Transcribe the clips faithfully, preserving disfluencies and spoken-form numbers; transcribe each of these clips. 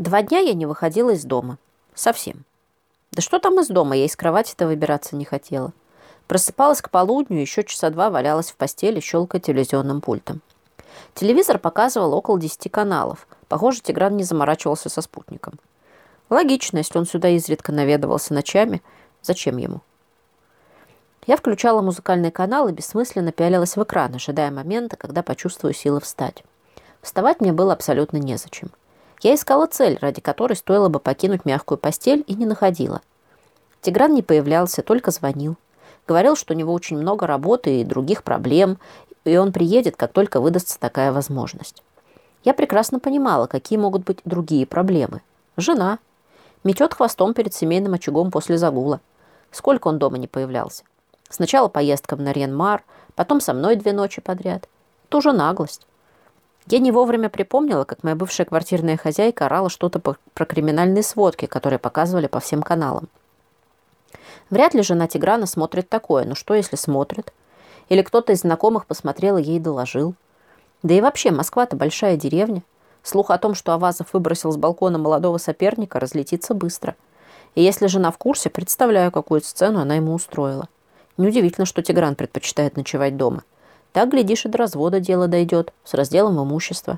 Два дня я не выходила из дома. Совсем. Да что там из дома, я из кровати-то выбираться не хотела. Просыпалась к полудню, еще часа два валялась в постели, щелкая телевизионным пультом. Телевизор показывал около десяти каналов. Похоже, Тигран не заморачивался со спутником. Логично, если он сюда изредка наведывался ночами. Зачем ему? Я включала музыкальный канал и бессмысленно пялилась в экран, ожидая момента, когда почувствую силы встать. Вставать мне было абсолютно незачем. Я искала цель, ради которой стоило бы покинуть мягкую постель, и не находила. Тигран не появлялся, только звонил. Говорил, что у него очень много работы и других проблем, и он приедет, как только выдастся такая возможность. Я прекрасно понимала, какие могут быть другие проблемы. Жена. Метет хвостом перед семейным очагом после загула. Сколько он дома не появлялся. Сначала поездка в Нарьян-Мар, потом со мной две ночи подряд. Тоже наглость. Я не вовремя припомнила, как моя бывшая квартирная хозяйка орала что-то про криминальные сводки, которые показывали по всем каналам. Вряд ли жена Тиграна смотрит такое, но что, если смотрит? Или кто-то из знакомых посмотрел и ей доложил? Да и вообще, Москва-то большая деревня. Слух о том, что Авазов выбросил с балкона молодого соперника, разлетится быстро. И если жена в курсе, представляю, какую сцену она ему устроила. Неудивительно, что Тигран предпочитает ночевать дома. Так, глядишь, и до развода дело дойдет, с разделом имущества.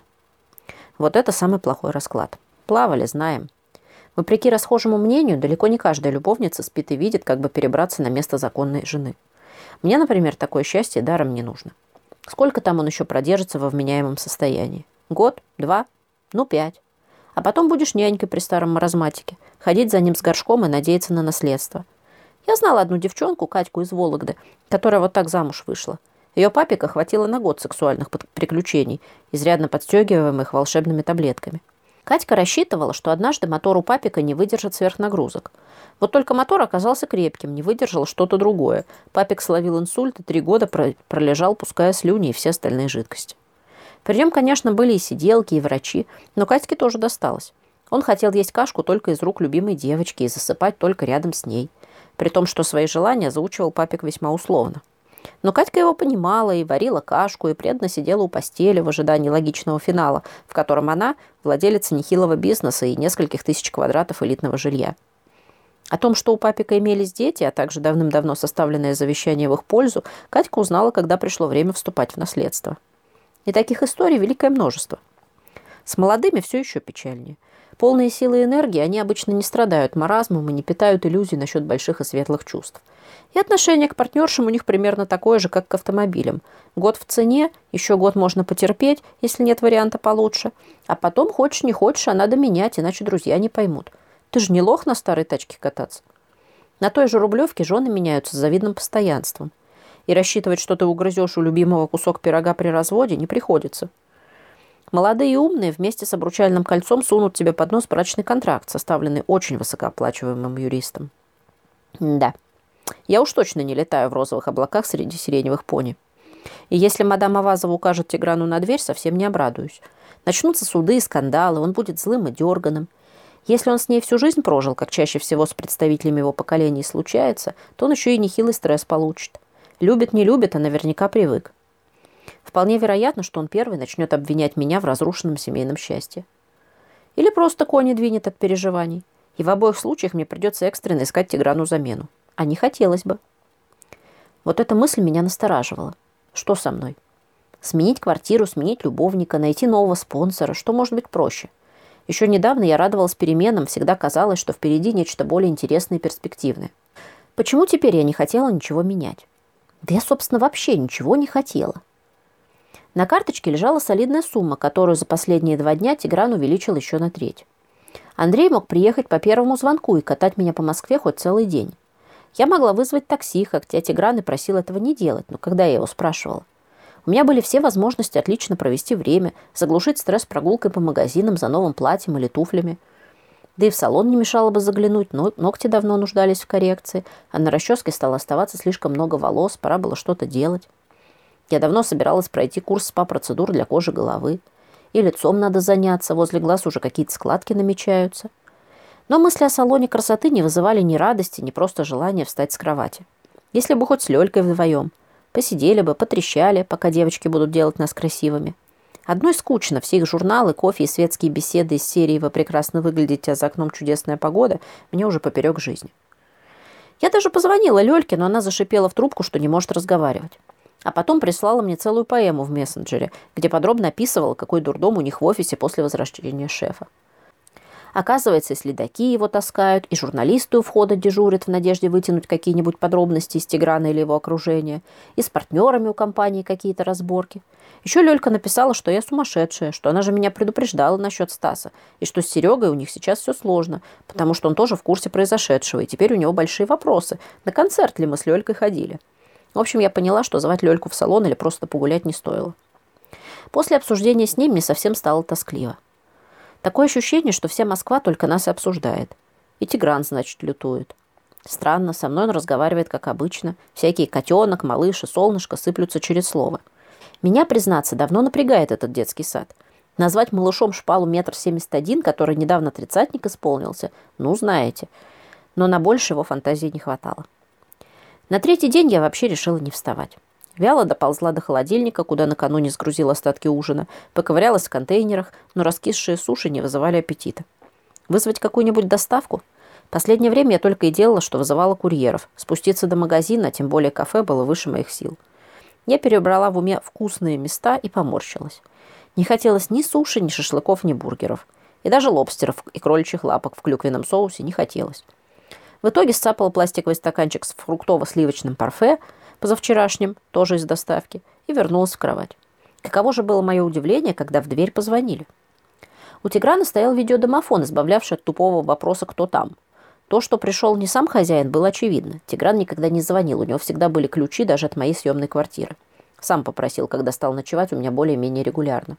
Вот это самый плохой расклад. Плавали, знаем. Вопреки расхожему мнению, далеко не каждая любовница спит и видит, как бы перебраться на место законной жены. Мне, например, такое счастье даром не нужно. Сколько там он еще продержится во вменяемом состоянии? Год? Два? Ну, пять. А потом будешь нянькой при старом маразматике, ходить за ним с горшком и надеяться на наследство. Я знала одну девчонку, Катьку из Вологды, которая вот так замуж вышла. Ее папика хватило на год сексуальных приключений, изрядно подстегиваемых волшебными таблетками. Катька рассчитывала, что однажды мотор у папика не выдержит сверхнагрузок. Вот только мотор оказался крепким, не выдержал что-то другое. Папик словил инсульт и три года пролежал, пуская слюни и все остальные жидкости. При нем, конечно, были и сиделки, и врачи, но Катьке тоже досталось. Он хотел есть кашку только из рук любимой девочки и засыпать только рядом с ней. При том, что свои желания заучивал папик весьма условно. Но Катька его понимала и варила кашку, и преданно сидела у постели в ожидании логичного финала, в котором она владелица нехилого бизнеса и нескольких тысяч квадратов элитного жилья. О том, что у папика имелись дети, а также давным-давно составленное завещание в их пользу, Катька узнала, когда пришло время вступать в наследство. И таких историй великое множество. С молодыми все еще печальнее. Полные силы и энергии, они обычно не страдают маразмом и не питают иллюзий насчет больших и светлых чувств. И отношение к партнершам у них примерно такое же, как к автомобилям. Год в цене, еще год можно потерпеть, если нет варианта получше. А потом, хочешь не хочешь, а надо менять, иначе друзья не поймут. Ты же не лох на старой тачке кататься. На той же Рублевке жены меняются с завидным постоянством. И рассчитывать, что ты угрызешь у любимого кусок пирога при разводе, не приходится. Молодые и умные вместе с обручальным кольцом сунут тебе под нос брачный контракт, составленный очень высокооплачиваемым юристом. Да. Я уж точно не летаю в розовых облаках среди сиреневых пони. И если мадам Авазова укажет Тиграну на дверь, совсем не обрадуюсь. Начнутся суды и скандалы, он будет злым и дерганым. Если он с ней всю жизнь прожил, как чаще всего с представителями его поколения случается, то он еще и нехилый стресс получит. Любит, не любит, а наверняка привык. Вполне вероятно, что он первый начнет обвинять меня в разрушенном семейном счастье. Или просто кони двинет от переживаний. И в обоих случаях мне придется экстренно искать Тиграну замену. А не хотелось бы. Вот эта мысль меня настораживала. Что со мной? Сменить квартиру, сменить любовника, найти нового спонсора. Что может быть проще? Еще недавно я радовалась переменам, всегда казалось, что впереди нечто более интересное и перспективное. Почему теперь я не хотела ничего менять? Да я, собственно, вообще ничего не хотела. На карточке лежала солидная сумма, которую за последние два дня Тигран увеличил еще на треть. Андрей мог приехать по первому звонку и катать меня по Москве хоть целый день. Я могла вызвать такси, как тетя Тигран и просил этого не делать, но когда я его спрашивала? У меня были все возможности отлично провести время, заглушить стресс прогулкой по магазинам за новым платьем или туфлями. Да и в салон не мешало бы заглянуть, но ногти давно нуждались в коррекции, а на расческе стало оставаться слишком много волос, пора было что-то делать. Я давно собиралась пройти курс спа-процедур для кожи головы. И лицом надо заняться, возле глаз уже какие-то складки намечаются. Но мысли о салоне красоты не вызывали ни радости, ни просто желания встать с кровати. Если бы хоть с Лёлькой вдвоем. Посидели бы, потрещали, пока девочки будут делать нас красивыми. Одной скучно. Все их журналы, кофе и светские беседы из серии «Вы прекрасно выглядите, а за окном чудесная погода» мне уже поперек жизни. Я даже позвонила Лёльке, но она зашипела в трубку, что не может разговаривать. А потом прислала мне целую поэму в мессенджере, где подробно описывала, какой дурдом у них в офисе после возвращения шефа. Оказывается, и следаки его таскают, и журналисты у входа дежурят в надежде вытянуть какие-нибудь подробности из Тиграна или его окружения, и с партнерами у компании какие-то разборки. Еще Лёлька написала, что я сумасшедшая, что она же меня предупреждала насчет Стаса, и что с Серегой у них сейчас все сложно, потому что он тоже в курсе произошедшего, и теперь у него большие вопросы, на концерт ли мы с Лёлькой ходили. В общем, я поняла, что звать Лёльку в салон или просто погулять не стоило. После обсуждения с ним мне совсем стало тоскливо. Такое ощущение, что вся Москва только нас и обсуждает. И Тигран, значит, лютует. Странно, со мной он разговаривает, как обычно. Всякие котенок, малыш и солнышко сыплются через слово. Меня, признаться, давно напрягает этот детский сад. Назвать малышом шпалу метр семьдесят один, который недавно тридцатник исполнился, ну, знаете. Но на больше его фантазии не хватало. На третий день я вообще решила не вставать. Вяло доползла до холодильника, куда накануне сгрузила остатки ужина, поковырялась в контейнерах, но раскисшие суши не вызывали аппетита. Вызвать какую-нибудь доставку? Последнее время я только и делала, что вызывала курьеров. Спуститься до магазина, тем более кафе, было выше моих сил. Я перебрала в уме вкусные места и поморщилась. Не хотелось ни суши, ни шашлыков, ни бургеров. И даже лобстеров и кроличьих лапок в клюквенном соусе не хотелось. В итоге сцапала пластиковый стаканчик с фруктово-сливочным парфе, позавчерашним, тоже из доставки, и вернулась в кровать. Каково же было мое удивление, когда в дверь позвонили. У Тиграна стоял видеодомофон, избавлявший от тупого вопроса «Кто там?». То, что пришел не сам хозяин, было очевидно. Тигран никогда не звонил, у него всегда были ключи даже от моей съемной квартиры. Сам попросил, когда стал ночевать у меня более-менее регулярно.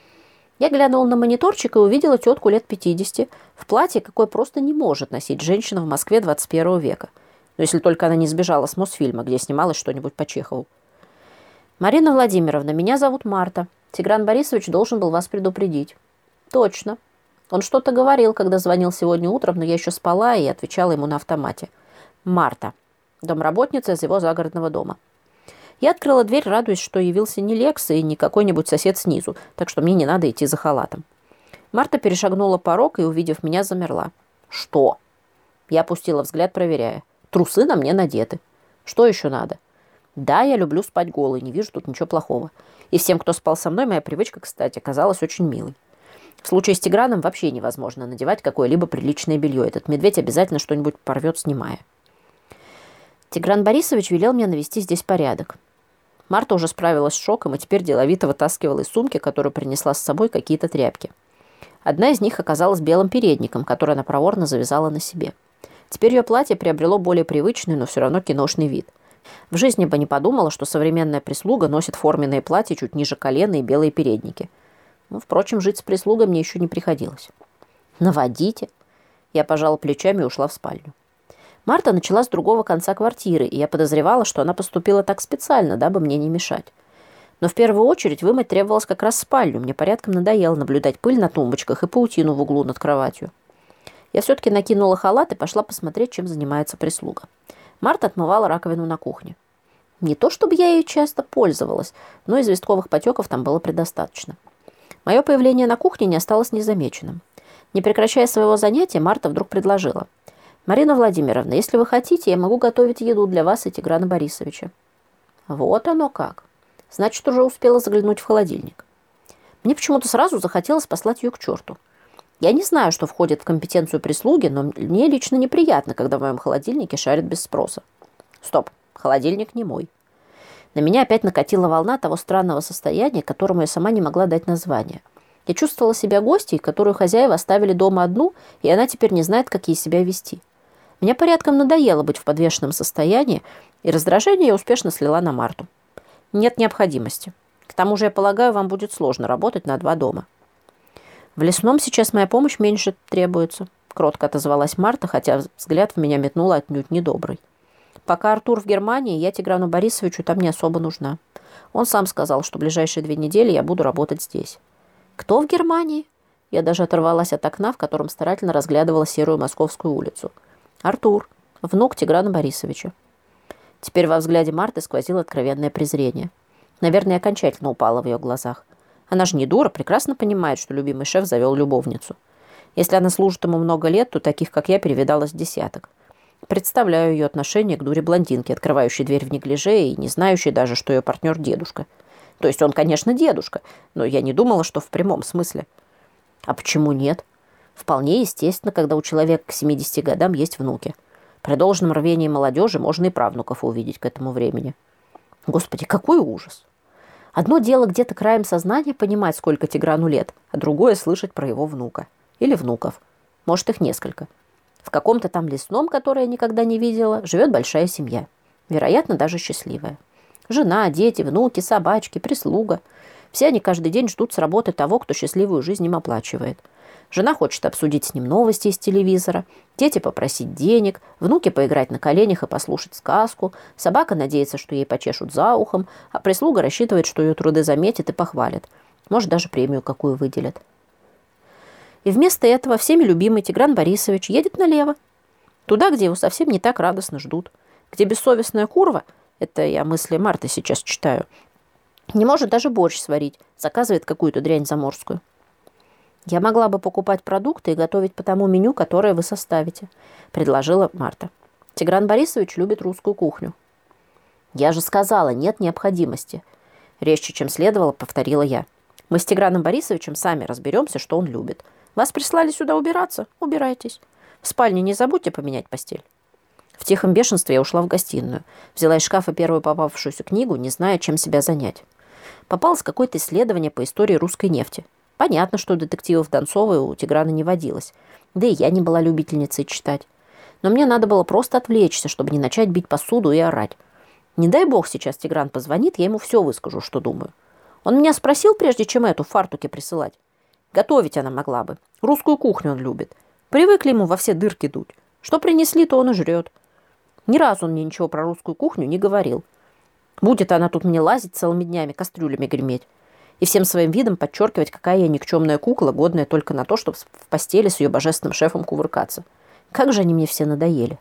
Я глянула на мониторчик и увидела тетку лет пятидесяти в платье, какое просто не может носить женщина в Москве двадцать первого века. Но если только она не сбежала с Мосфильма, где снималась что-нибудь по Чехову. «Марина Владимировна, меня зовут Марта. Тигран Борисович должен был вас предупредить». «Точно. Он что-то говорил, когда звонил сегодня утром, но я еще спала и отвечала ему на автомате. Марта. Домработница из его загородного дома». Я открыла дверь, радуясь, что явился не Лекс и не какой-нибудь сосед снизу, так что мне не надо идти за халатом. Марта перешагнула порог и, увидев меня, замерла. «Что?» Я опустила взгляд, проверяя. «Трусы на мне надеты. Что еще надо?» «Да, я люблю спать голой, не вижу тут ничего плохого. И всем, кто спал со мной, моя привычка, кстати, оказалась очень милой. В случае с Тиграном вообще невозможно надевать какое-либо приличное белье. Этот медведь обязательно что-нибудь порвет, снимая. Тигран Борисович велел мне навести здесь порядок. Марта уже справилась с шоком и теперь деловито вытаскивала из сумки, которую принесла с собой, какие-то тряпки. Одна из них оказалась белым передником, который она проворно завязала на себе. Теперь ее платье приобрело более привычный, но все равно киношный вид. В жизни бы не подумала, что современная прислуга носит форменные платья чуть ниже колена и белые передники. Ну, впрочем, жить с прислугой мне еще не приходилось. «Наводите!» Я пожала плечами и ушла в спальню. Марта начала с другого конца квартиры, и я подозревала, что она поступила так специально, дабы мне не мешать. Но в первую очередь вымыть требовалось как раз спальню. Мне порядком надоело наблюдать пыль на тумбочках и паутину в углу над кроватью. Я все-таки накинула халат и пошла посмотреть, чем занимается прислуга. Марта отмывала раковину на кухне. Не то чтобы я ею часто пользовалась, но известковых потеков там было предостаточно. Мое появление на кухне не осталось незамеченным. Не прекращая своего занятия, Марта вдруг предложила. «Марина Владимировна, если вы хотите, я могу готовить еду для вас и Тиграна Борисовича». Вот оно как. Значит, уже успела заглянуть в холодильник. Мне почему-то сразу захотелось послать ее к черту. Я не знаю, что входит в компетенцию прислуги, но мне лично неприятно, когда в моем холодильнике шарят без спроса. Стоп, холодильник не мой. На меня опять накатила волна того странного состояния, которому я сама не могла дать название. Я чувствовала себя гостьей, которую хозяева оставили дома одну, и она теперь не знает, как ей себя вести. Мне порядком надоело быть в подвешенном состоянии, и раздражение я успешно слила на Марту. Нет необходимости. К тому же, я полагаю, вам будет сложно работать на два дома. В лесном сейчас моя помощь меньше требуется, кротко отозвалась Марта, хотя взгляд в меня метнула отнюдь недобрый. Пока Артур в Германии, я Тиграну Борисовичу там не особо нужна. Он сам сказал, что ближайшие две недели я буду работать здесь. Кто в Германии? Я даже оторвалась от окна, в котором старательно разглядывала серую Московскую улицу. Артур, внук Тиграна Борисовича. Теперь во взгляде Марты сквозило откровенное презрение. Наверное, окончательно упало в ее глазах. Она же не дура, прекрасно понимает, что любимый шеф завел любовницу. Если она служит ему много лет, то таких, как я, перевидалось десяток. Представляю ее отношение к дуре-блондинке, открывающей дверь в неглиже и не знающей даже, что ее партнер дедушка. То есть он, конечно, дедушка, но я не думала, что в прямом смысле. А почему нет? Вполне естественно, когда у человека к семидесяти годам есть внуки. При должном рвении молодежи можно и правнуков увидеть к этому времени. Господи, какой ужас! Одно дело где-то краем сознания понимать, сколько Тиграну лет, а другое слышать про его внука. Или внуков. Может, их несколько. В каком-то там лесном, который я никогда не видела, живет большая семья. Вероятно, даже счастливая. Жена, дети, внуки, собачки, прислуга. Все они каждый день ждут с работы того, кто счастливую жизнь им оплачивает. Жена хочет обсудить с ним новости из телевизора, дети попросить денег, внуки поиграть на коленях и послушать сказку, собака надеется, что ей почешут за ухом, а прислуга рассчитывает, что ее труды заметят и похвалят. Может, даже премию какую выделят. И вместо этого всеми любимый Тигран Борисович едет налево, туда, где его совсем не так радостно ждут, где бессовестная курва, это я мысли Марты сейчас читаю, не может даже борщ сварить, заказывает какую-то дрянь заморскую. «Я могла бы покупать продукты и готовить по тому меню, которое вы составите», – предложила Марта. «Тигран Борисович любит русскую кухню». «Я же сказала, нет необходимости», – резче, чем следовало, повторила я. «Мы с Тиграном Борисовичем сами разберемся, что он любит. Вас прислали сюда убираться? Убирайтесь. В спальне не забудьте поменять постель». В тихом бешенстве я ушла в гостиную, взяла из шкафа первую попавшуюся книгу, не зная, чем себя занять. Попалось какое-то исследование по истории русской нефти. Понятно, что детективов Донцовой у Тиграна не водилось. Да и я не была любительницей читать. Но мне надо было просто отвлечься, чтобы не начать бить посуду и орать. Не дай бог сейчас Тигран позвонит, я ему все выскажу, что думаю. Он меня спросил, прежде чем эту в фартуке присылать. Готовить она могла бы. Русскую кухню он любит. Привыкли ему во все дырки дуть. Что принесли, то он и жрет. Ни разу он мне ничего про русскую кухню не говорил. Будет она тут мне лазить целыми днями, кастрюлями греметь. И всем своим видом подчеркивать, какая я никчемная кукла, годная только на то, чтобы в постели с ее божественным шефом кувыркаться. Как же они мне все надоели.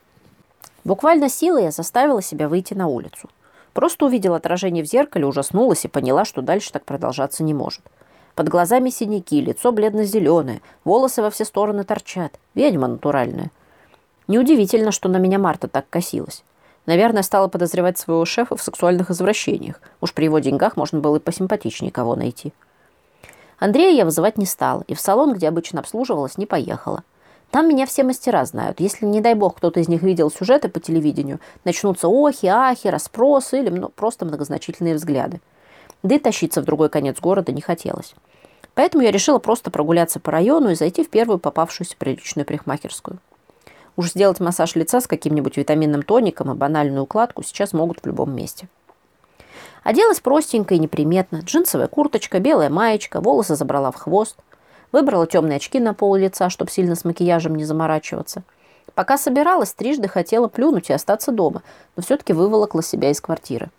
Буквально силой я заставила себя выйти на улицу. Просто увидела отражение в зеркале, ужаснулась и поняла, что дальше так продолжаться не может. Под глазами синяки, лицо бледно-зеленое, волосы во все стороны торчат. Ведьма натуральная. Неудивительно, что на меня Марта так косилась. Наверное, стала подозревать своего шефа в сексуальных извращениях. Уж при его деньгах можно было и посимпатичнее кого найти. Андрея я вызывать не стала, и в салон, где обычно обслуживалась, не поехала. Там меня все мастера знают. Если, не дай бог, кто-то из них видел сюжеты по телевидению, начнутся охи, ахи, расспросы или ну, просто многозначительные взгляды. Да и тащиться в другой конец города не хотелось. Поэтому я решила просто прогуляться по району и зайти в первую попавшуюся приличную парикмахерскую. Уж сделать массаж лица с каким-нибудь витаминным тоником и банальную укладку сейчас могут в любом месте. Оделась простенько и неприметно. Джинсовая курточка, белая маечка, волосы забрала в хвост. Выбрала темные очки на пол лица, чтобы сильно с макияжем не заморачиваться. Пока собиралась, трижды хотела плюнуть и остаться дома, но все-таки выволокла себя из квартиры.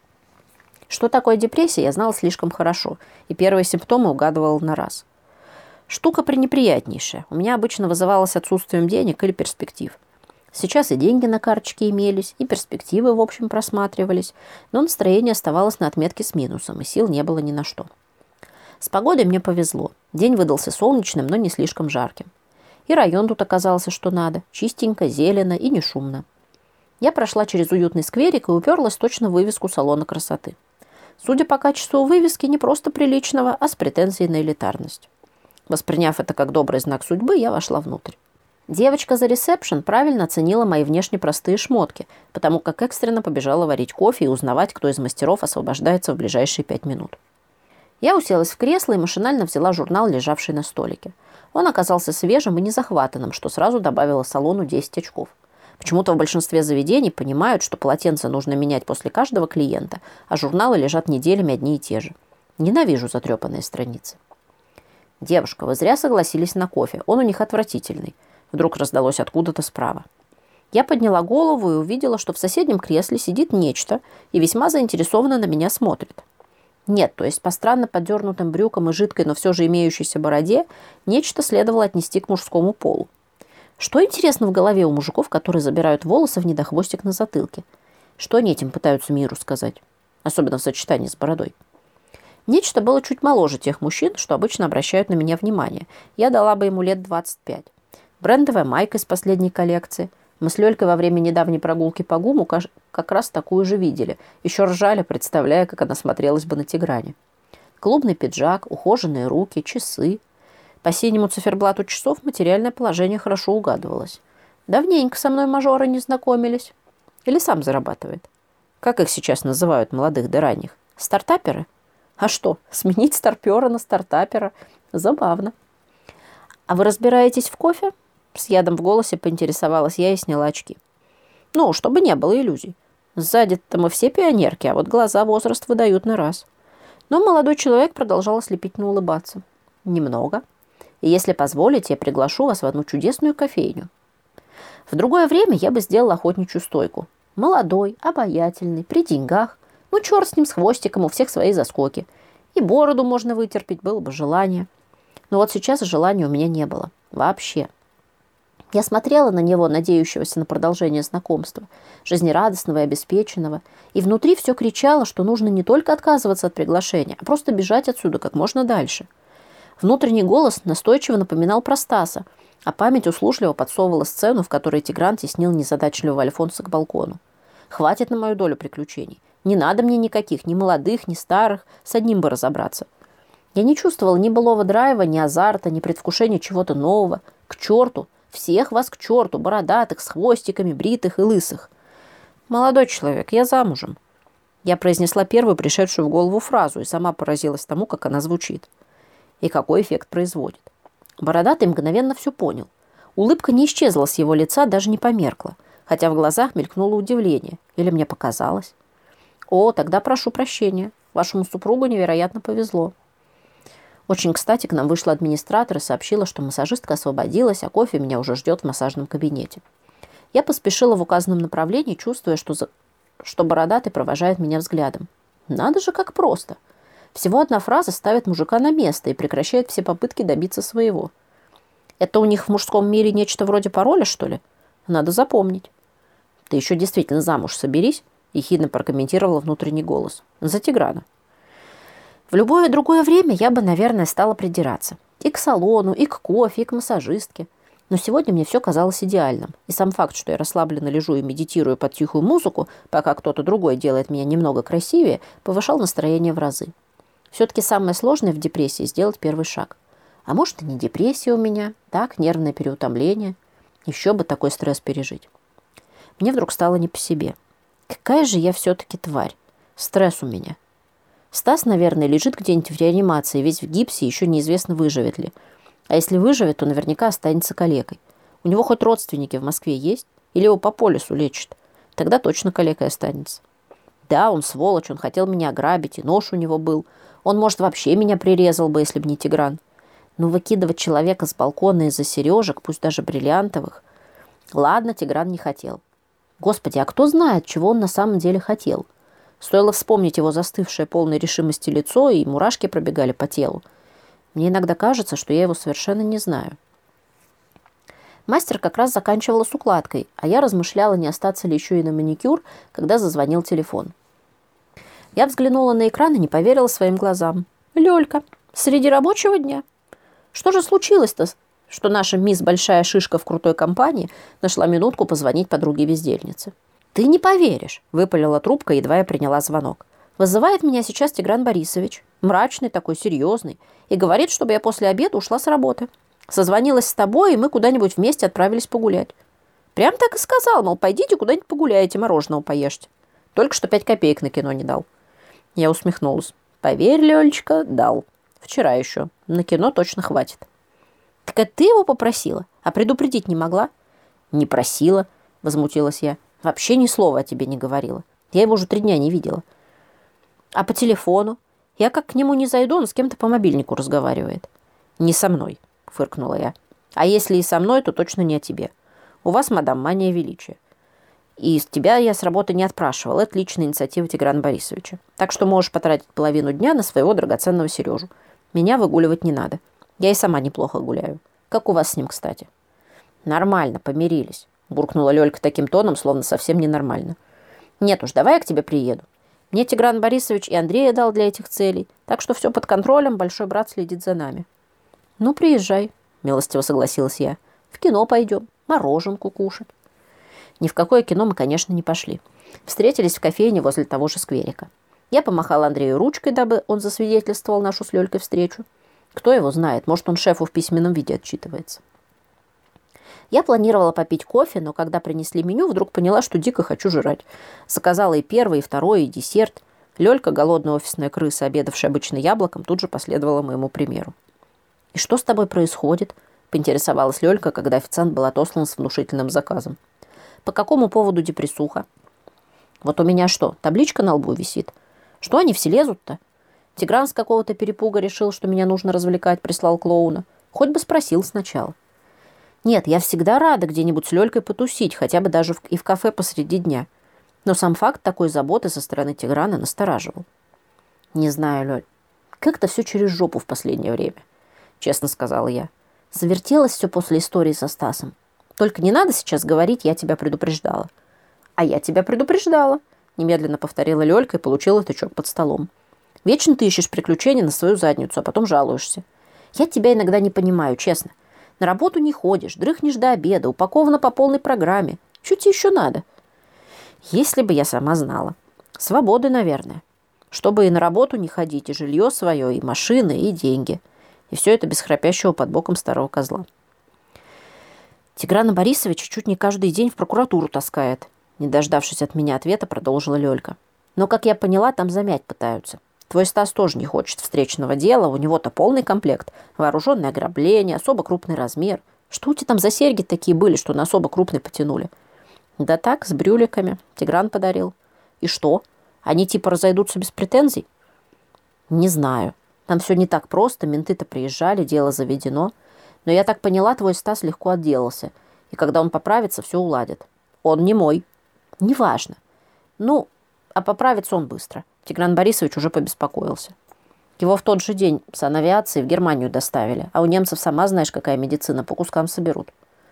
Что такое депрессия, я знала слишком хорошо, и первые симптомы угадывала на раз. Штука пренеприятнейшая. У меня обычно вызывалась отсутствием денег или перспектив. Сейчас и деньги на карточке имелись, и перспективы, в общем, просматривались, но настроение оставалось на отметке с минусом, и сил не было ни на что. С погодой мне повезло. День выдался солнечным, но не слишком жарким. И район тут оказался что надо. Чистенько, зелено и не шумно. Я прошла через уютный скверик и уперлась точно в вывеску салона красоты. Судя по качеству вывески, не просто приличного, а с претензией на элитарность. Восприняв это как добрый знак судьбы, я вошла внутрь. Девочка за ресепшн правильно оценила мои внешне простые шмотки, потому как экстренно побежала варить кофе и узнавать, кто из мастеров освобождается в ближайшие пять минут. Я уселась в кресло и машинально взяла журнал, лежавший на столике. Он оказался свежим и незахватанным, что сразу добавило салону десять очков. Почему-то в большинстве заведений понимают, что полотенца нужно менять после каждого клиента, а журналы лежат неделями одни и те же. Ненавижу затрепанные страницы. «Девушка, вы зря согласились на кофе. Он у них отвратительный». Вдруг раздалось откуда-то справа. Я подняла голову и увидела, что в соседнем кресле сидит нечто и весьма заинтересованно на меня смотрит. Нет, то есть по странно поддернутым брюкам и жидкой, но все же имеющейся бороде, нечто следовало отнести к мужскому полу. Что интересно в голове у мужиков, которые забирают волосы в недохвостик на затылке? Что они этим пытаются миру сказать? Особенно в сочетании с бородой. Нечто было чуть моложе тех мужчин, что обычно обращают на меня внимание. Я дала бы ему лет двадцать пять. Брендовая майка из последней коллекции. Мы с Лёлькой во время недавней прогулки по ГУМу как раз такую же видели. Еще ржали, представляя, как она смотрелась бы на Тигране. Клубный пиджак, ухоженные руки, часы. По синему циферблату часов материальное положение хорошо угадывалось. Давненько со мной мажоры не знакомились. Или сам зарабатывает. Как их сейчас называют, молодых да ранних? Стартаперы? А что, сменить старпера на стартапера? Забавно. А вы разбираетесь в кофе? С ядом в голосе поинтересовалась я и сняла очки. Ну, чтобы не было иллюзий. Сзади-то мы все пионерки, а вот глаза возраст выдают на раз. Но молодой человек продолжал ослепительно улыбаться. Немного. И если позволите, я приглашу вас в одну чудесную кофейню. В другое время я бы сделала охотничью стойку. Молодой, обаятельный, при деньгах. Ну, черт с ним, с хвостиком, у всех свои заскоки. И бороду можно вытерпеть, было бы желание. Но вот сейчас желания у меня не было. Вообще. Я смотрела на него, надеющегося на продолжение знакомства, жизнерадостного и обеспеченного, и внутри все кричало, что нужно не только отказываться от приглашения, а просто бежать отсюда как можно дальше. Внутренний голос настойчиво напоминал про Стаса, а память услужливо подсовывала сцену, в которой Тигран теснил незадачливого Альфонса к балкону. Хватит на мою долю приключений. Не надо мне никаких, ни молодых, ни старых, с одним бы разобраться. Я не чувствовала ни былого драйва, ни азарта, ни предвкушения чего-то нового. К черту! Всех вас к черту! Бородатых, с хвостиками, бритых и лысых. Молодой человек, я замужем. Я произнесла первую пришедшую в голову фразу и сама поразилась тому, как она звучит. И какой эффект производит. Бородатый мгновенно все понял. Улыбка не исчезла с его лица, даже не померкла, хотя в глазах мелькнуло удивление. Или мне показалось? О, тогда прошу прощения. Вашему супругу невероятно повезло. Очень кстати к нам вышла администратор и сообщила, что массажистка освободилась, а кофе меня уже ждет в массажном кабинете. Я поспешила в указанном направлении, чувствуя, что, за... что бородатый провожает меня взглядом. Надо же, как просто. Всего одна фраза ставит мужика на место и прекращает все попытки добиться своего. Это у них в мужском мире нечто вроде пароля, что ли? Надо запомнить. Ты еще действительно замуж соберись, ехидно прокомментировала внутренний голос. За Тиграна. В любое другое время я бы, наверное, стала придираться. И к салону, и к кофе, и к массажистке. Но сегодня мне все казалось идеальным. И сам факт, что я расслабленно лежу и медитирую под тихую музыку, пока кто-то другой делает меня немного красивее, повышал настроение в разы. Все-таки самое сложное в депрессии – сделать первый шаг. А может, и не депрессия у меня, так, нервное переутомление. Еще бы такой стресс пережить. Мне вдруг стало не по себе. Какая же я все-таки тварь. Стресс у меня. Стас, наверное, лежит где-нибудь в реанимации, весь в гипсе, еще неизвестно, выживет ли. А если выживет, то наверняка останется калекой. У него хоть родственники в Москве есть? Или его по полюсу лечат? Тогда точно калекой останется. Да, он сволочь, он хотел меня ограбить, и нож у него был. Он, может, вообще меня прирезал бы, если бы не Тигран. Но выкидывать человека с балкона из-за сережек, пусть даже бриллиантовых... Ладно, Тигран не хотел. Господи, а кто знает, чего он на самом деле хотел? Стоило вспомнить его застывшее полной решимости лицо, и мурашки пробегали по телу. Мне иногда кажется, что я его совершенно не знаю. Мастер как раз заканчивала с укладкой, а я размышляла, не остаться ли еще и на маникюр, когда зазвонил телефон. Я взглянула на экран и не поверила своим глазам. Лёлька, среди рабочего дня. Что же случилось-то, что наша мисс Большая Шишка в крутой компании нашла минутку позвонить подруге-бездельнице? «Ты не поверишь», — выпалила трубка, едва я приняла звонок. «Вызывает меня сейчас Тигран Борисович, мрачный такой, серьезный, и говорит, чтобы я после обеда ушла с работы. Созвонилась с тобой, и мы куда-нибудь вместе отправились погулять. Прям так и сказал, мол, пойдите куда-нибудь погуляйте, мороженого поешьте. Только что пять копеек на кино не дал». Я усмехнулась. «Поверь, Лёлечка, дал. Вчера еще. На кино точно хватит». «Так это ты его попросила? А предупредить не могла?» «Не просила», — возмутилась я. «Вообще ни слова о тебе не говорила. Я его уже три дня не видела». «А по телефону? Я как к нему не зайду, он с кем-то по мобильнику разговаривает». «Не со мной», — фыркнула я. «А если и со мной, то точно не о тебе. У вас, мадам, мания величия. И из тебя я с работы не отпрашивала. Это личная инициатива Тиграна Борисовича. Так что можешь потратить половину дня на своего драгоценного Сережу. Меня выгуливать не надо. Я и сама неплохо гуляю. Как у вас с ним, кстати?» «Нормально, помирились», — буркнула Лёлька таким тоном, словно совсем ненормально. «Нет уж, давай я к тебе приеду. Мне Тигран Борисович и Андрея дал для этих целей, так что все под контролем, большой брат следит за нами». «Ну, приезжай», — милостиво согласилась я. «В кино пойдем, мороженку кушать». Ни в какое кино мы, конечно, не пошли. Встретились в кофейне возле того же скверика. Я помахала Андрею ручкой, дабы он засвидетельствовал нашу с Лёлькой встречу. Кто его знает, может, он шефу в письменном виде отчитывается. Я планировала попить кофе, но когда принесли меню, вдруг поняла, что дико хочу жрать. Заказала и первый, и второй, и десерт. Лёлька, голодная офисная крыса, обедавшая обычно яблоком, тут же последовала моему примеру. «И что с тобой происходит?» – поинтересовалась Лёлька, когда официант был отослан с внушительным заказом. «По какому поводу депрессуха?» «Вот у меня что, табличка на лбу висит? Что они все лезут-то? Тигран с какого-то перепуга решил, что меня нужно развлекать, прислал клоуна. Хоть бы спросил сначала». «Нет, я всегда рада где-нибудь с Лёлькой потусить, хотя бы даже в, и в кафе посреди дня. Но сам факт такой заботы со стороны Тиграна настораживал». «Не знаю, Лёль, как-то все через жопу в последнее время», — честно сказала я. «Завертелось все после истории со Стасом. Только не надо сейчас говорить, я тебя предупреждала». «А я тебя предупреждала», — немедленно повторила Лёлька и получила тычок под столом. «Вечно ты ищешь приключения на свою задницу, а потом жалуешься. Я тебя иногда не понимаю, честно. На работу не ходишь, дрыхнешь до обеда, упакована по полной программе. Что тебе еще надо?» Если бы я сама знала. Свободы, наверное. Чтобы и на работу не ходить, и жилье свое, и машины, и деньги. И все это без храпящего под боком старого козла. Тиграна Борисовича чуть не каждый день в прокуратуру таскает. Не дождавшись от меня ответа, продолжила Лёлька. Но, как я поняла, там замять пытаются. Твой Стас тоже не хочет встречного дела, у него-то полный комплект. Вооруженное ограбление, особо крупный размер. Что у тебя там за серьги такие были, что на особо крупный потянули? Да так, с брюликами. Тигран подарил. И что? Они типа разойдутся без претензий? Не знаю. Там все не так просто, менты-то приезжали, дело заведено. Но я так поняла, твой Стас легко отделался. И когда он поправится, все уладит. Он не мой. Неважно. Ну, а поправится он быстро. Тигран Борисович уже побеспокоился. Его в тот же день санавиации в Германию доставили. А у немцев сама знаешь, какая медицина, по кускам соберут.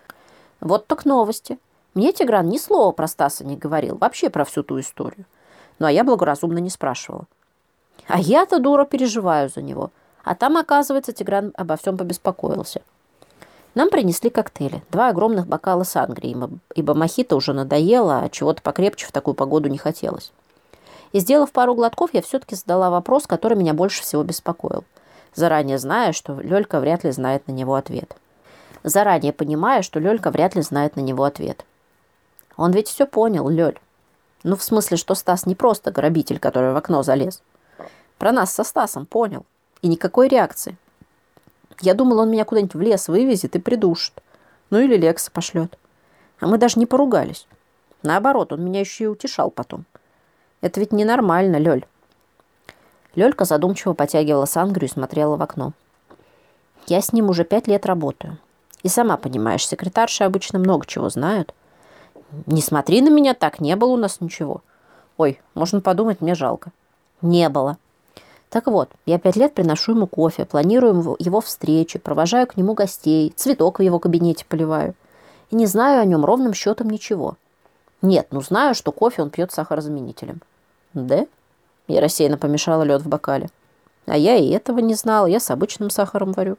Вот так новости. Мне Тигран ни слова про Стаса не говорил. Вообще про всю ту историю. Ну, а я благоразумно не спрашивала. А я-то, дура, переживаю за него. А там, оказывается, Тигран обо всем побеспокоился. Нам принесли коктейли. Два огромных бокала сангрии, ибо мохито уже надоело, а чего-то покрепче в такую погоду не хотелось. И, сделав пару глотков, я все-таки задала вопрос, который меня больше всего беспокоил. Заранее зная, что Лёлька вряд ли знает на него ответ. Заранее понимая, что Лёлька вряд ли знает на него ответ. Он ведь все понял, Лёль. Ну, в смысле, что Стас не просто грабитель, который в окно залез. Про нас со Стасом понял. И никакой реакции. Я думала, он меня куда-нибудь в лес вывезет и придушит. Ну, или Лекса пошлет. А мы даже не поругались. Наоборот, он меня еще и утешал потом. Это ведь ненормально, Лёль. Лёлька задумчиво потягивала сангрию и смотрела в окно. Я с ним уже пять лет работаю. И сама понимаешь, секретарши обычно много чего знают. Не смотри на меня так, не было у нас ничего. Ой, можно подумать, мне жалко. Не было. Так вот, я пять лет приношу ему кофе, планирую его встречи, провожаю к нему гостей, цветок в его кабинете поливаю. И не знаю о нем ровным счетом ничего. Нет, ну знаю, что кофе он пьет с сахарозаменителем. Да? Я рассеянно помешала лед в бокале. А я и этого не знала, я с обычным сахаром варю.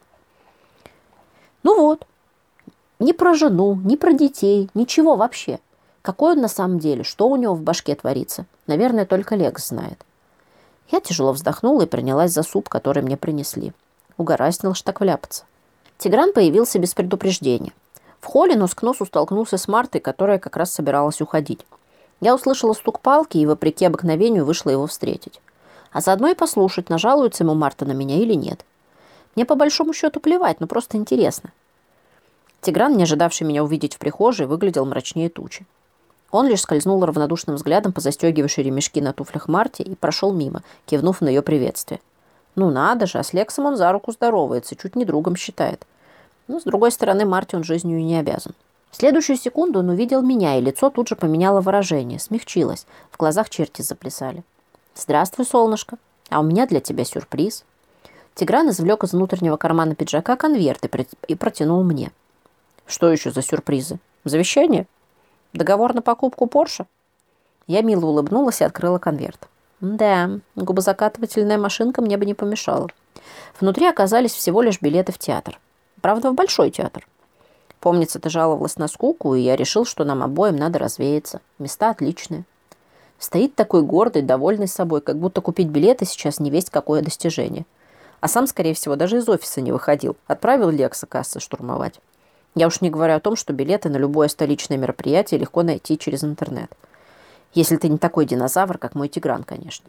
Ну вот. Ни про жену, ни про детей, ничего вообще. Какой он на самом деле, что у него в башке творится? Наверное, только Лекс знает. Я тяжело вздохнула и принялась за суп, который мне принесли. Угораздило ж так вляпаться. Тигран появился без предупреждения. В холле нос к носу столкнулся с Мартой, которая как раз собиралась уходить. Я услышала стук палки и, вопреки обыкновению, вышла его встретить. А заодно и послушать, нажалуется ему Марта на меня или нет. Мне по большому счету плевать, но просто интересно. Тигран, не ожидавший меня увидеть в прихожей, выглядел мрачнее тучи. Он лишь скользнул равнодушным взглядом по застегивавшей ремешки на туфлях Марте и прошел мимо, кивнув на ее приветствие. Ну надо же, а с Лексом он за руку здоровается, чуть не другом считает. Но, с другой стороны, Марте он жизнью и не обязан. В следующую секунду он увидел меня, и лицо тут же поменяло выражение, смягчилось, в глазах черти заплясали. «Здравствуй, солнышко, а у меня для тебя сюрприз». Тигран извлек из внутреннего кармана пиджака конверт и протянул мне. «Что еще за сюрпризы? Завещание? Договор на покупку Порше?» Я мило улыбнулась и открыла конверт. Да, губозакатывательная машинка мне бы не помешала. Внутри оказались всего лишь билеты в театр. Правда, в Большой театр. Помнится, ты жаловалась на скуку, и я решил, что нам обоим надо развеяться. Места отличные. Стоит такой гордый, довольный собой, как будто купить билеты сейчас не весть какое достижение. А сам, скорее всего, даже из офиса не выходил. Отправил Лекса кассы штурмовать. Я уж не говорю о том, что билеты на любое столичное мероприятие легко найти через интернет. Если ты не такой динозавр, как мой Тигран, конечно.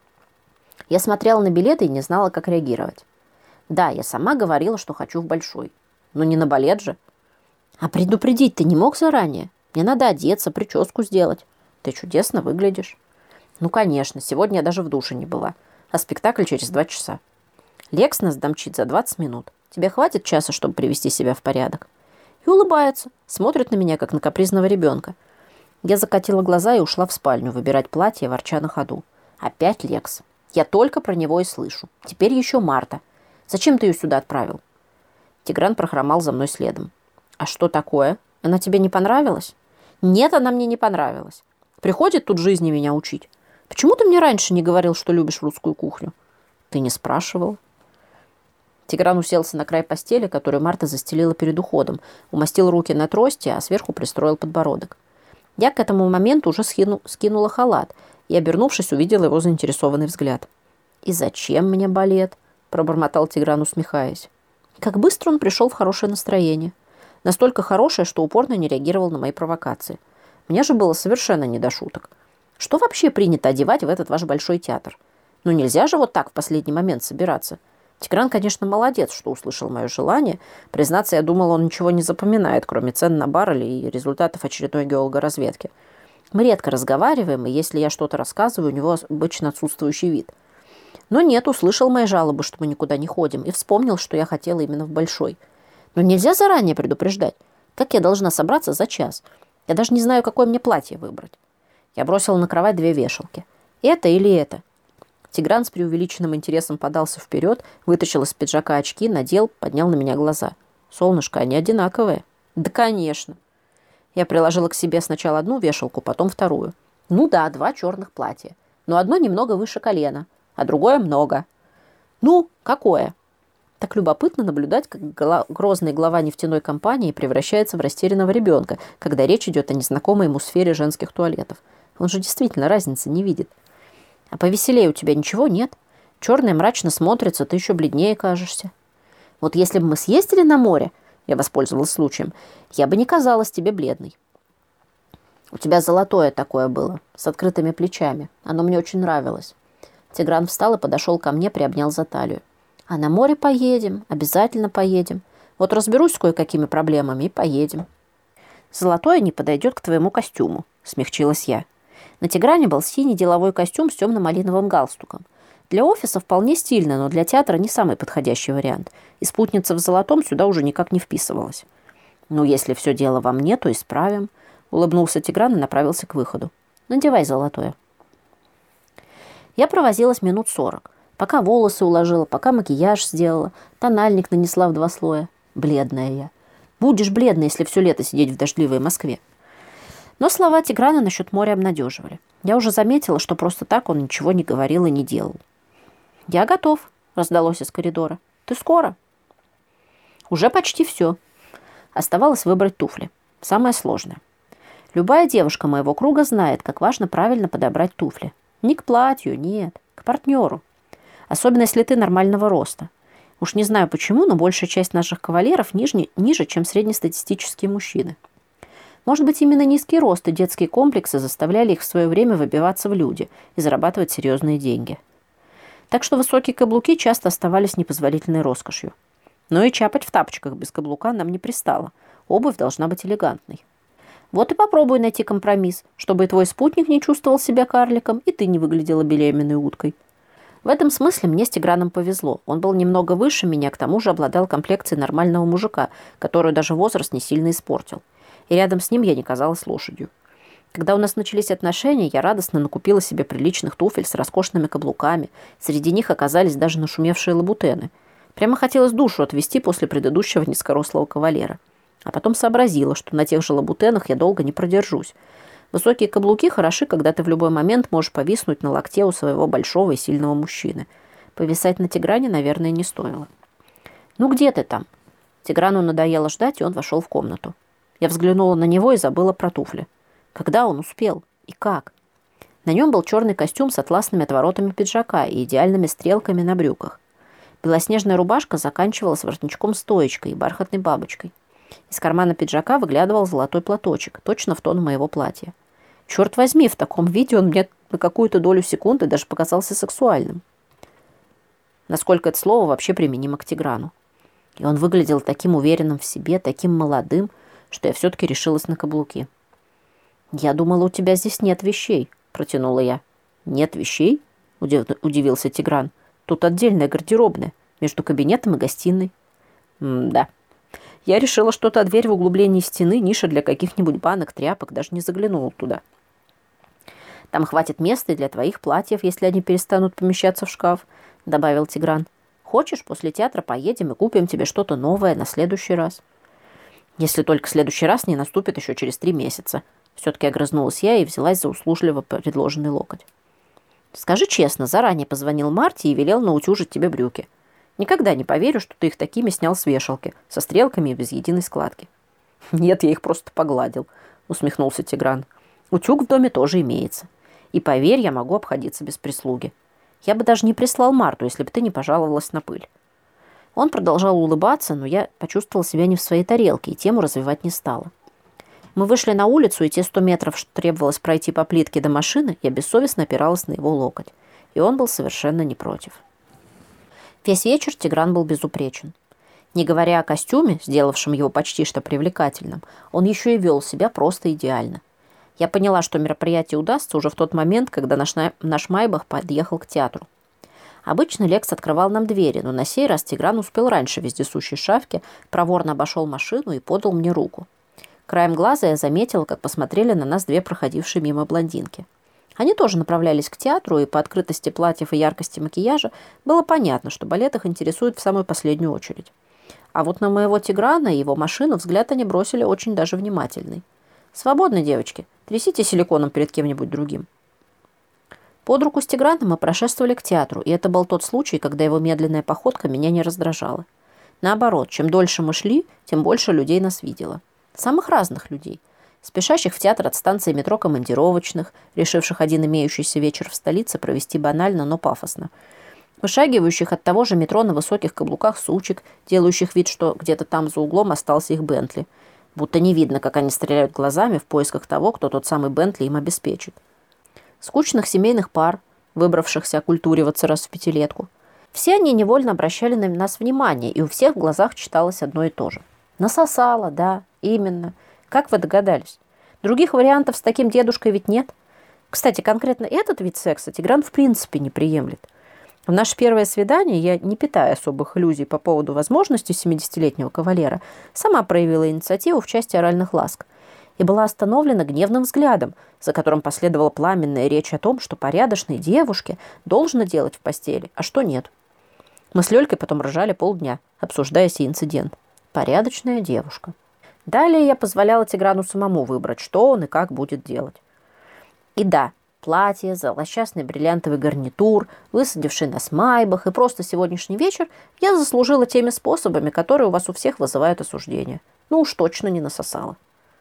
Я смотрела на билеты и не знала, как реагировать. Да, я сама говорила, что хочу в Большой. Но не на балет же. А предупредить ты не мог заранее? Мне надо одеться, прическу сделать. Ты чудесно выглядишь. Ну, конечно, сегодня я даже в душе не была. А спектакль через два часа. Лекс нас домчит за двадцать минут. Тебе хватит часа, чтобы привести себя в порядок? И улыбается, смотрит на меня, как на капризного ребенка. Я закатила глаза и ушла в спальню выбирать платье, ворча на ходу. Опять Лекс. Я только про него и слышу. Теперь еще Марта. Зачем ты ее сюда отправил? Тигран прохромал за мной следом. А что такое? Она тебе не понравилась? Нет, она мне не понравилась. Приходит тут жизни меня учить. Почему ты мне раньше не говорил, что любишь русскую кухню? Ты не спрашивал. Тигран уселся на край постели, которую Марта застелила перед уходом, умастил руки на трости, а сверху пристроил подбородок. Я к этому моменту уже скину, скинула халат и, обернувшись, увидела его заинтересованный взгляд. «И зачем мне балет?» – пробормотал Тигран, усмехаясь. Как быстро он пришел в хорошее настроение. Настолько хорошее, что упорно не реагировал на мои провокации. Мне же было совершенно не до шуток. Что вообще принято одевать в этот ваш Большой театр? Ну нельзя же вот так в последний момент собираться. Тигран, конечно, молодец, что услышал мое желание. Признаться, я думала, он ничего не запоминает, кроме цен на баррели и результатов очередной геологоразведки. Мы редко разговариваем, и если я что-то рассказываю, у него обычно отсутствующий вид. Но нет, услышал мои жалобы, что мы никуда не ходим, и вспомнил, что я хотела именно в Большой. Но нельзя заранее предупреждать. Как я должна собраться за час? Я даже не знаю, какое мне платье выбрать. Я бросила на кровать две вешалки. Это или это? Тигран с преувеличенным интересом подался вперед, вытащил из пиджака очки, надел, поднял на меня глаза. «Солнышко, они одинаковые». «Да, конечно». Я приложила к себе сначала одну вешалку, потом вторую. Ну да, два черных платья. Но одно немного выше колена, а другое много. Ну, какое? Так любопытно наблюдать, как грозный глава нефтяной компании превращается в растерянного ребенка, когда речь идет о незнакомой ему сфере женских туалетов. Он же действительно разницы не видит. А повеселее у тебя ничего нет? Черное мрачно смотрится, ты еще бледнее кажешься. Вот если бы мы съездили на море, я воспользовалась случаем, я бы не казалась тебе бледной. У тебя золотое такое было, с открытыми плечами. Оно мне очень нравилось. Тигран встал и подошел ко мне, приобнял за талию. А на море поедем, обязательно поедем. Вот разберусь с кое-какими проблемами и поедем. Золотое не подойдет к твоему костюму, смягчилась я. На Тигране был синий деловой костюм с темно-малиновым галстуком. Для офиса вполне стильно, но для театра не самый подходящий вариант. И спутница в золотом сюда уже никак не вписывалась. «Ну, если все дело во мне, то исправим», — улыбнулся Тигран и направился к выходу. «Надевай золотое». Я провозилась минут сорок. Пока волосы уложила, пока макияж сделала, тональник нанесла в два слоя. Бледная я. Будешь бледной, если все лето сидеть в дождливой Москве. Но слова Тиграна насчет моря обнадеживали. Я уже заметила, что просто так он ничего не говорил и не делал. «Я готов», — раздалось из коридора. «Ты скоро?» «Уже почти все». Оставалось выбрать туфли. Самое сложное. Любая девушка моего круга знает, как важно правильно подобрать туфли. Не к платью, нет, к партнеру. Особенно, если ты нормального роста. Уж не знаю почему, но большая часть наших кавалеров ниже, ниже, чем среднестатистические мужчины. Может быть, именно низкий рост и детские комплексы заставляли их в свое время выбиваться в люди и зарабатывать серьезные деньги. Так что высокие каблуки часто оставались непозволительной роскошью. Но и чапать в тапочках без каблука нам не пристало. Обувь должна быть элегантной. Вот и попробуй найти компромисс, чтобы и твой спутник не чувствовал себя карликом, и ты не выглядела беременной уткой. В этом смысле мне с Тиграном повезло. Он был немного выше меня, к тому же обладал комплекцией нормального мужика, которую даже возраст не сильно испортил. И рядом с ним я не казалась лошадью. Когда у нас начались отношения, я радостно накупила себе приличных туфель с роскошными каблуками. Среди них оказались даже нашумевшие лабутены. Прямо хотелось душу отвести после предыдущего низкорослого кавалера. А потом сообразила, что на тех же лабутенах я долго не продержусь. Высокие каблуки хороши, когда ты в любой момент можешь повиснуть на локте у своего большого и сильного мужчины. Повисать на Тигране, наверное, не стоило. «Ну где ты там?» Тиграну надоело ждать, и он вошел в комнату. Я взглянула на него и забыла про туфли. Когда он успел? И как? На нем был черный костюм с атласными отворотами пиджака и идеальными стрелками на брюках. Белоснежная рубашка заканчивалась воротничком-стоечкой и бархатной бабочкой. Из кармана пиджака выглядывал золотой платочек, точно в тон моего платья. Черт возьми, в таком виде он мне на какую-то долю секунды даже показался сексуальным. Насколько это слово вообще применимо к Тиграну. И он выглядел таким уверенным в себе, таким молодым, что я все-таки решилась на каблуки. «Я думала, у тебя здесь нет вещей», — протянула я. «Нет вещей?» — удив... удивился Тигран. «Тут отдельная гардеробная, между кабинетом и гостиной». «М-да». Я решила, что та дверь в углублении стены, ниша для каких-нибудь банок, тряпок, даже не заглянула туда. «Там хватит места и для твоих платьев, если они перестанут помещаться в шкаф», — добавил Тигран. «Хочешь, после театра поедем и купим тебе что-то новое на следующий раз?» «Если только следующий раз не наступит еще через три месяца». Все-таки огрызнулась я и взялась за услужливо предложенный локоть. «Скажи честно, заранее позвонил Марте и велел наутюжить тебе брюки. Никогда не поверю, что ты их такими снял с вешалки, со стрелками и без единой складки». «Нет, я их просто погладил», — усмехнулся Тигран. «Утюг в доме тоже имеется. И поверь, я могу обходиться без прислуги. Я бы даже не прислал Марту, если бы ты не пожаловалась на пыль». Он продолжал улыбаться, но я почувствовала себя не в своей тарелке и тему развивать не стала. Мы вышли на улицу, и те сто метров, что требовалось пройти по плитке до машины, я бессовестно опиралась на его локоть. И он был совершенно не против. Весь вечер Тигран был безупречен. Не говоря о костюме, сделавшем его почти что привлекательным, он еще и вел себя просто идеально. Я поняла, что мероприятие удастся уже в тот момент, когда наш, наш Майбах подъехал к театру. Обычно Лекс открывал нам двери, но на сей раз Тигран успел раньше вездесущей шавки, проворно обошел машину и подал мне руку. Краем глаза я заметила, как посмотрели на нас две проходившие мимо блондинки. Они тоже направлялись к театру, и по открытости платьев и яркости макияжа было понятно, что балет их интересует в самую последнюю очередь. А вот на моего Тиграна и его машину взгляд они бросили очень даже внимательный. «Свободно, девочки, трясите силиконом перед кем-нибудь другим». Под руку с Тиграном мы прошествовали к театру, и это был тот случай, когда его медленная походка меня не раздражала. Наоборот, чем дольше мы шли, тем больше людей нас видело. Самых разных людей. Спешащих в театр от станции метро командировочных, решивших один имеющийся вечер в столице провести банально, но пафосно. Вышагивающих от того же метро на высоких каблуках сучек, делающих вид, что где-то там за углом остался их Бентли. Будто не видно, как они стреляют глазами в поисках того, кто тот самый Бентли им обеспечит. Скучных семейных пар, выбравшихся окультуриваться раз в пятилетку. Все они невольно обращали на нас внимание, и у всех в глазах читалось одно и то же. Насосала, да, именно. Как вы догадались? Других вариантов с таким дедушкой ведь нет. Кстати, конкретно этот вид секса Тигран в принципе не приемлет. В наше первое свидание я, не питая особых иллюзий по поводу возможностей семидесятилетнего кавалера, сама проявила инициативу в части оральных ласк и была остановлена гневным взглядом, за которым последовала пламенная речь о том, что порядочной девушке должно делать в постели, а что нет. Мы с Лёлькой потом ржали полдня, обсуждая сей инцидент. Порядочная девушка. Далее я позволяла Тиграну самому выбрать, что он и как будет делать. И да, платье, злосчастный бриллиантовый гарнитур, высадивший нас Майбах и просто сегодняшний вечер я заслужила теми способами, которые у вас у всех вызывают осуждение. Ну уж точно не насосала.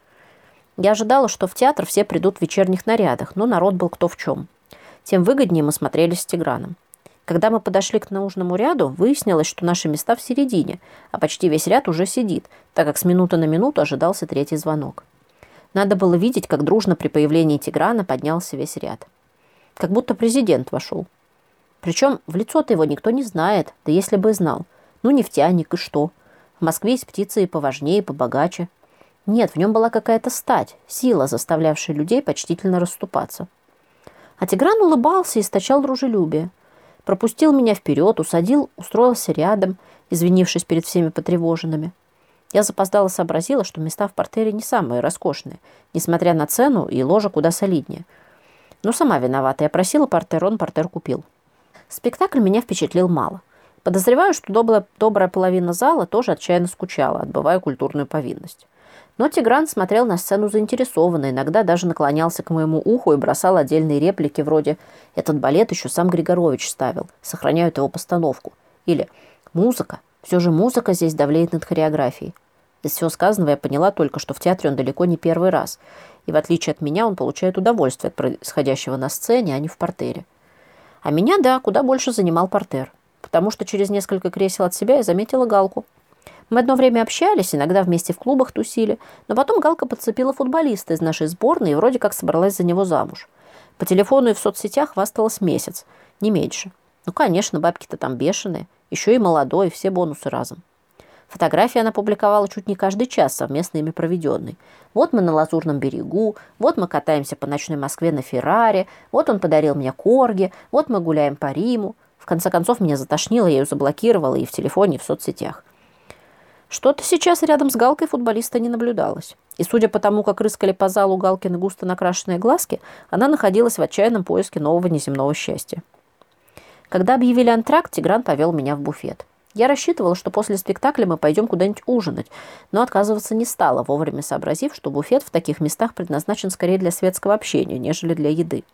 Я ожидала, что в театр все придут в вечерних нарядах, но народ был кто в чем. Тем выгоднее мы смотрелись с Тиграном. Когда мы подошли к нужному ряду, выяснилось, что наши места в середине, а почти весь ряд уже сидит, так как с минуты на минуту ожидался третий звонок. Надо было видеть, как дружно при появлении Тиграна поднялся весь ряд. Как будто президент вошел. Причем в лицо-то его никто не знает, да если бы знал. Ну, нефтяник, и что? В Москве есть птицы и поважнее, и побогаче. Нет, в нем была какая-то стать, сила, заставлявшая людей почтительно расступаться. А Тигран улыбался и источал дружелюбие. Пропустил меня вперед, усадил, устроился рядом, извинившись перед всеми потревоженными. Я запоздало сообразила, что места в партере не самые роскошные, несмотря на цену и ложа куда солиднее. Но сама виновата, я просила партер, он партер купил. Спектакль меня впечатлил мало. Подозреваю, что добрая, добрая половина зала тоже отчаянно скучала, отбывая культурную повинность. Но Тигран смотрел на сцену заинтересованно, иногда даже наклонялся к моему уху и бросал отдельные реплики вроде «Этот балет еще сам Григорович ставил, сохраняют его постановку». Или «Музыка, все же музыка здесь давлеет над хореографией». Из всего сказанного я поняла только, что в театре он далеко не первый раз, и в отличие от меня он получает удовольствие от происходящего на сцене, а не в партере. А меня, да, куда больше занимал партер, потому что через несколько кресел от себя я заметила Галку. Мы одно время общались, иногда вместе в клубах тусили, но потом Галка подцепила футболиста из нашей сборной и вроде как собралась за него замуж. По телефону и в соцсетях хвасталась месяц, не меньше. Ну, конечно, бабки-то там бешеные, еще и молодой, все бонусы разом. Фотографии она публиковала чуть не каждый час, совместно ими проведенный. Вот мы на Лазурном берегу, вот мы катаемся по ночной Москве на Феррари, вот он подарил мне корги, вот мы гуляем по Риму. В конце концов, меня затошнило, я ее заблокировала и в телефоне, и в соцсетях. Что-то сейчас рядом с Галкой футболиста не наблюдалось. И судя по тому, как рыскали по залу Галкины густо накрашенные глазки, она находилась в отчаянном поиске нового неземного счастья. Когда объявили антракт, Тигран повел меня в буфет. Я рассчитывала, что после спектакля мы пойдем куда-нибудь ужинать, но отказываться не стала, вовремя сообразив, что буфет в таких местах предназначен скорее для светского общения, нежели для еды.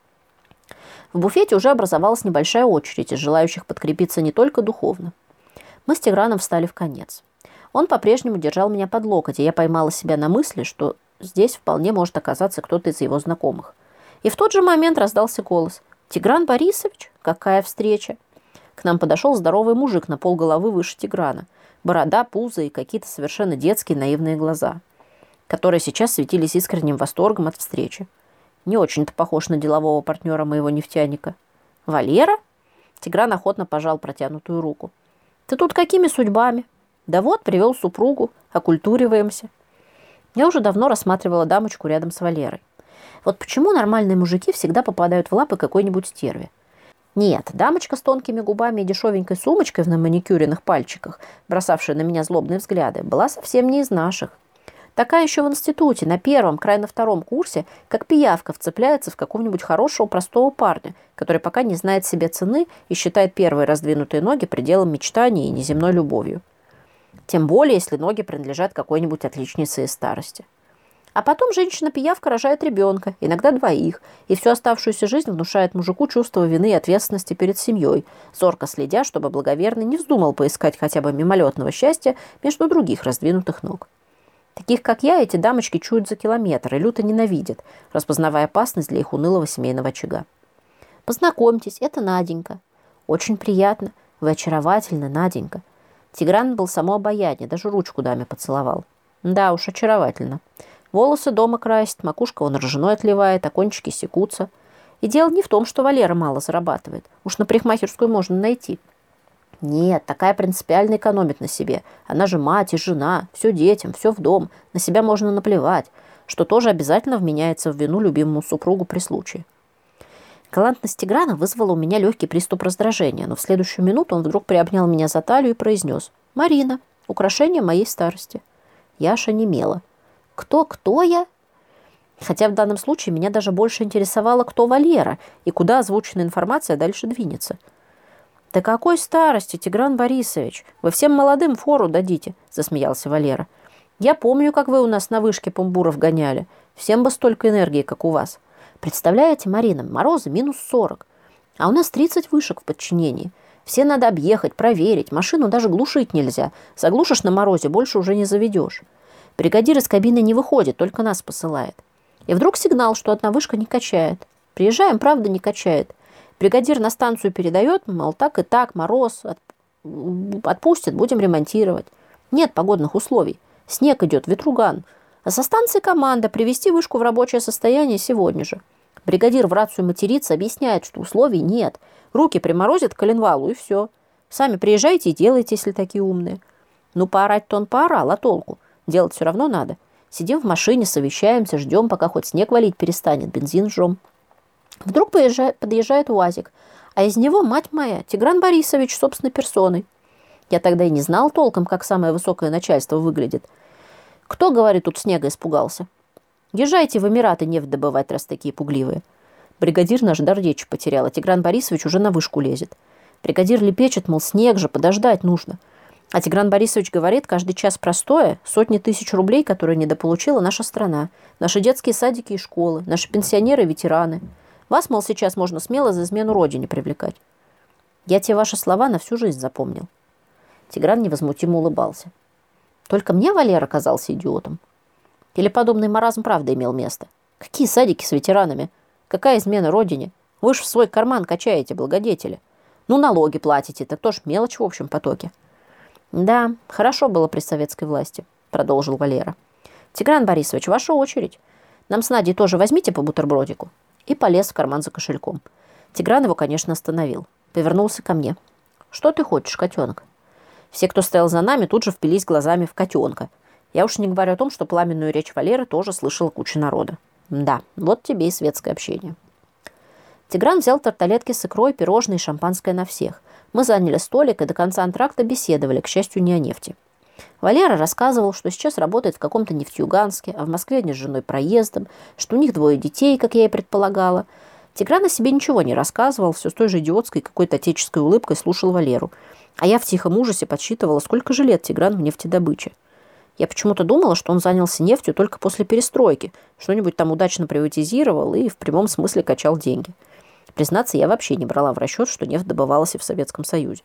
В буфете уже образовалась небольшая очередь из желающих подкрепиться не только духовно. Мы с Тиграном встали в конец. Он по-прежнему держал меня под локоть, и я поймала себя на мысли, что здесь вполне может оказаться кто-то из его знакомых. И в тот же момент раздался голос. «Тигран Борисович? Какая встреча!» К нам подошел здоровый мужик на полголовы выше Тиграна. Борода, пузо и какие-то совершенно детские наивные глаза, которые сейчас светились искренним восторгом от встречи. Не очень-то похож на делового партнера моего нефтяника. «Валера?» Тигран охотно пожал протянутую руку. «Ты тут какими судьбами?» «Да вот, привел супругу, окультуриваемся». Я уже давно рассматривала дамочку рядом с Валерой. Вот почему нормальные мужики всегда попадают в лапы какой-нибудь стерве? Нет, дамочка с тонкими губами и дешевенькой сумочкой на маникюренных пальчиках, бросавшая на меня злобные взгляды, была совсем не из наших. Такая еще в институте, на первом, край на втором курсе, как пиявка вцепляется в какого-нибудь хорошего простого парня, который пока не знает себе цены и считает первые раздвинутые ноги пределом мечтаний и неземной любовью. Тем более, если ноги принадлежат какой-нибудь отличнице из старости. А потом женщина-пиявка рожает ребенка, иногда двоих, и всю оставшуюся жизнь внушает мужику чувство вины и ответственности перед семьей, зорко следя, чтобы благоверный не вздумал поискать хотя бы мимолетного счастья между других раздвинутых ног. Таких, как я, эти дамочки чуют за километр и люто ненавидят, распознавая опасность для их унылого семейного очага. «Познакомьтесь, это Наденька». «Очень приятно. Вы очаровательны, Наденька». Тигран был само обаяние, даже ручку даме поцеловал. Да уж, очаровательно. Волосы дома красит, макушка вон ржаной отливает, а кончики секутся. И дело не в том, что Валера мало зарабатывает. Уж на парикмахерскую можно найти. Нет, такая принципиально экономит на себе. Она же мать и жена, все детям, все в дом. На себя можно наплевать, что тоже обязательно вменяется в вину любимому супругу при случае. Галантность Тиграна вызвала у меня легкий приступ раздражения, но в следующую минуту он вдруг приобнял меня за талию и произнес: «Марина, украшение моей старости». Я аж онемела. Кто-кто я? Хотя в данном случае меня даже больше интересовало, кто Валера и куда озвученная информация дальше двинется. «Да какой старости, Тигран Борисович? Вы всем молодым фору дадите», — засмеялся Валера. «Я помню, как вы у нас на вышке помбуров гоняли. Всем бы столько энергии, как у вас. Представляете, Марина, морозы минус сорок. А у нас тридцать вышек в подчинении. Все надо объехать, проверить. Машину даже глушить нельзя. Заглушишь на морозе, больше уже не заведешь. Бригадир из кабины не выходит, только нас посылает. И вдруг сигнал, что одна вышка не качает. Приезжаем, правда, не качает. Бригадир на станцию передает, мол, так и так, мороз, отпустит, будем ремонтировать. Нет погодных условий. Снег идет, ветруган. А со станции команда привести вышку в рабочее состояние сегодня же. Бригадир в рацию матерится, объясняет, что условий нет. Руки приморозят к коленвалу, и все. Сами приезжайте и делайте, если такие умные. Ну, поорать-то он поорал, а толку? Делать все равно надо. Сидим в машине, совещаемся, ждем, пока хоть снег валить перестанет, бензин жжем. Вдруг поезжает, подъезжает УАЗик, а из него, мать моя, Тигран Борисович собственной персоной. Я тогда и не знал толком, как самое высокое начальство выглядит. Кто, говорит, тут снега испугался? Езжайте в Эмираты нефть добывать, раз такие пугливые. Бригадир наш дар речи потерял, а Тигран Борисович уже на вышку лезет. Бригадир лепечет, мол, снег же, подождать нужно. А Тигран Борисович говорит, каждый час простоя – сотни тысяч рублей, которые недополучила наша страна, наши детские садики и школы, наши пенсионеры и ветераны. Вас, мол, сейчас можно смело за измену родине привлекать. Я те ваши слова на всю жизнь запомнил. Тигран невозмутимо улыбался. Только мне Валера казался идиотом. Или подобный маразм правда имел место? Какие садики с ветеранами? Какая измена родине? Вы ж в свой карман качаете, благодетели. Ну, налоги платите, так тоже мелочь в общем потоке. Да, хорошо было при советской власти, продолжил Валера. Тигран Борисович, ваша очередь. Нам с Надей тоже возьмите по бутербродику. И полез в карман за кошельком. Тигран его, конечно, остановил. Повернулся ко мне. Что ты хочешь, котенок? Все, кто стоял за нами, тут же впились глазами в котенка. Я уж не говорю о том, что пламенную речь Валеры тоже слышала куча народа. Да, вот тебе и светское общение. Тигран взял тарталетки с икрой, пирожные и шампанское на всех. Мы заняли столик и до конца антракта беседовали, к счастью, не о нефти. Валера рассказывал, что сейчас работает в каком-то Нефтьюганске, а в Москве они с женой проездом, что у них двое детей, как я и предполагала. Тигран о себе ничего не рассказывал, все с той же идиотской какой-то отеческой улыбкой слушал Валеру. А я в тихом ужасе подсчитывала, сколько же лет Тигран в нефтедобыче. Я почему-то думала, что он занялся нефтью только после перестройки, что-нибудь там удачно приватизировал и в прямом смысле качал деньги. Признаться, я вообще не брала в расчет, что нефть добывалась и в Советском Союзе.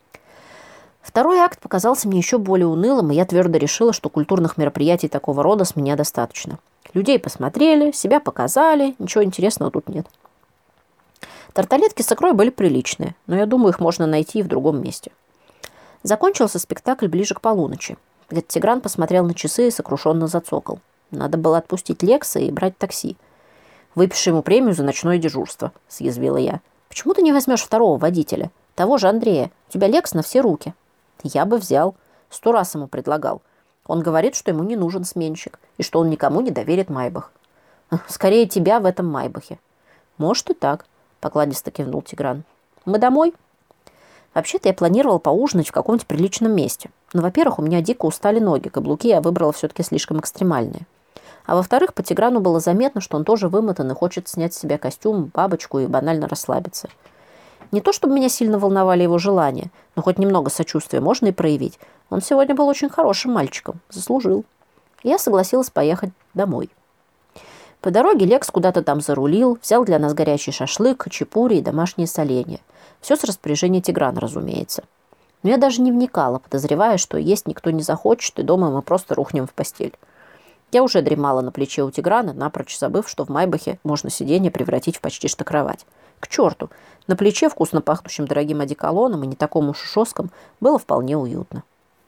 Второй акт показался мне еще более унылым, и я твердо решила, что культурных мероприятий такого рода с меня достаточно. Людей посмотрели, себя показали, ничего интересного тут нет. Тарталетки с икрой были приличные, но я думаю, их можно найти и в другом месте. Закончился спектакль ближе к полуночи. Где-то Тигран посмотрел на часы и сокрушенно зацокал. Надо было отпустить Лекса и брать такси. «Выпиши ему премию за ночное дежурство», — съязвила я. «Почему ты не возьмешь второго водителя? Того же Андрея. У тебя Лекс на все руки». «Я бы взял. Сто раз ему предлагал. Он говорит, что ему не нужен сменщик и что он никому не доверит Майбах». «Скорее тебя в этом Майбахе». «Может и так», — покладисто кивнул Тигран. «Мы домой?» Вообще-то я планировал поужинать в каком-нибудь приличном месте. Но, во-первых, у меня дико устали ноги, каблуки я выбрала все-таки слишком экстремальные. А во-вторых, по Тиграну было заметно, что он тоже вымотан и хочет снять с себя костюм, бабочку и банально расслабиться. Не то чтобы меня сильно волновали его желания, но хоть немного сочувствия можно и проявить. Он сегодня был очень хорошим мальчиком, заслужил. Я согласилась поехать домой. По дороге Лекс куда-то там зарулил, взял для нас горячий шашлык, хачапури и домашние соленья. Все с распоряжения Тиграна, разумеется. Но я даже не вникала, подозревая, что есть никто не захочет, и дома мы просто рухнем в постель. Я уже дремала на плече у Тиграна, напрочь забыв, что в Майбахе можно сиденье превратить в почти что кровать. К черту! На плече, вкусно пахнущим дорогим одеколоном и не такому шушоском, было вполне уютно.